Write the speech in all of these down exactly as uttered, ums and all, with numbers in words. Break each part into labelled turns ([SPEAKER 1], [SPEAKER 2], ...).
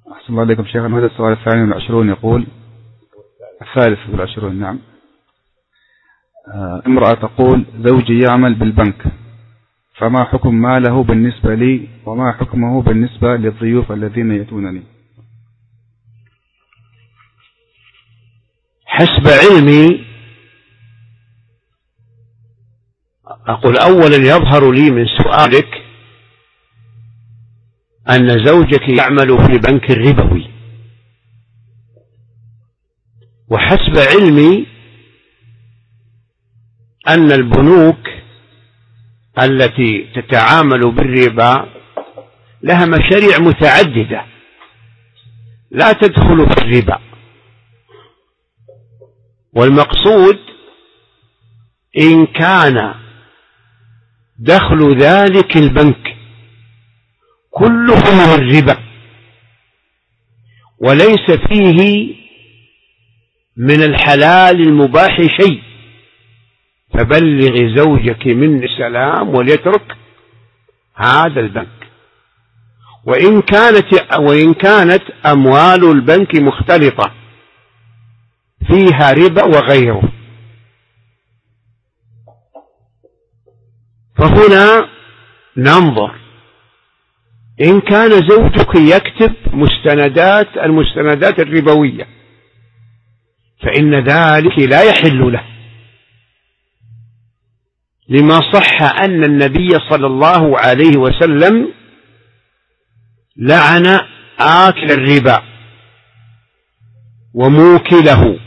[SPEAKER 1] أحسن الله عليكم شيخنا. هذا السؤال الثاني والعشرون يقول الثالث والعشرون نعم. امرأة تقول زوجي يعمل بالبنك، فما حكم ماله بالنسبة لي وما حكمه بالنسبة للضيوف الذين يأتونني؟
[SPEAKER 2] حسب علمي أقول أولا يظهر لي من سؤالك أن زوجك يعمل في بنك ربوي، وحسب علمي أن البنوك التي تتعامل بالربا لها مشاريع متعددة لا تدخل في الربا، والمقصود إن كان دخل ذلك البنك كله من الربا وليس فيه من الحلال المباح شيء، فبلغ زوجك مني السلام وليترك هذا البنك. وإن كانت وإن كانت أموال البنك مختلطة فيها ربا وغيره، فهنا ننظر إن كان زوجك يكتب مستندات المستندات الربوية فإن ذلك لا يحل له، لما صح أن النبي صلى الله عليه وسلم لعن آكل الربا وموكله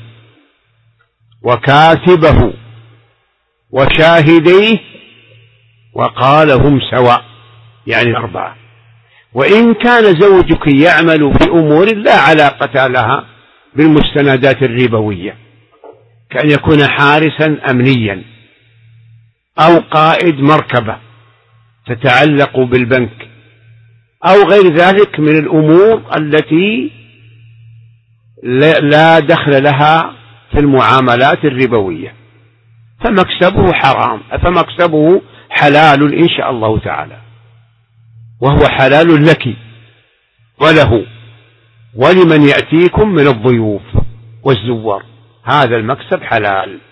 [SPEAKER 2] وكاتبه وشاهديه وقال هم سواء، يعني الأربعة. وإن كان زوجك يعمل في أمور لا علاقة لها بالمستندات الربوية، كأن يكون حارسا أمنيا أو قائد مركبة تتعلق بالبنك أو غير ذلك من الأمور التي لا دخل لها في المعاملات الربوية، فمكسبه حرام فمكسبه حلال إن شاء الله تعالى، وهو حلال لك وله ولمن يأتيكم من الضيوف والزوار، هذا المكسب حلال.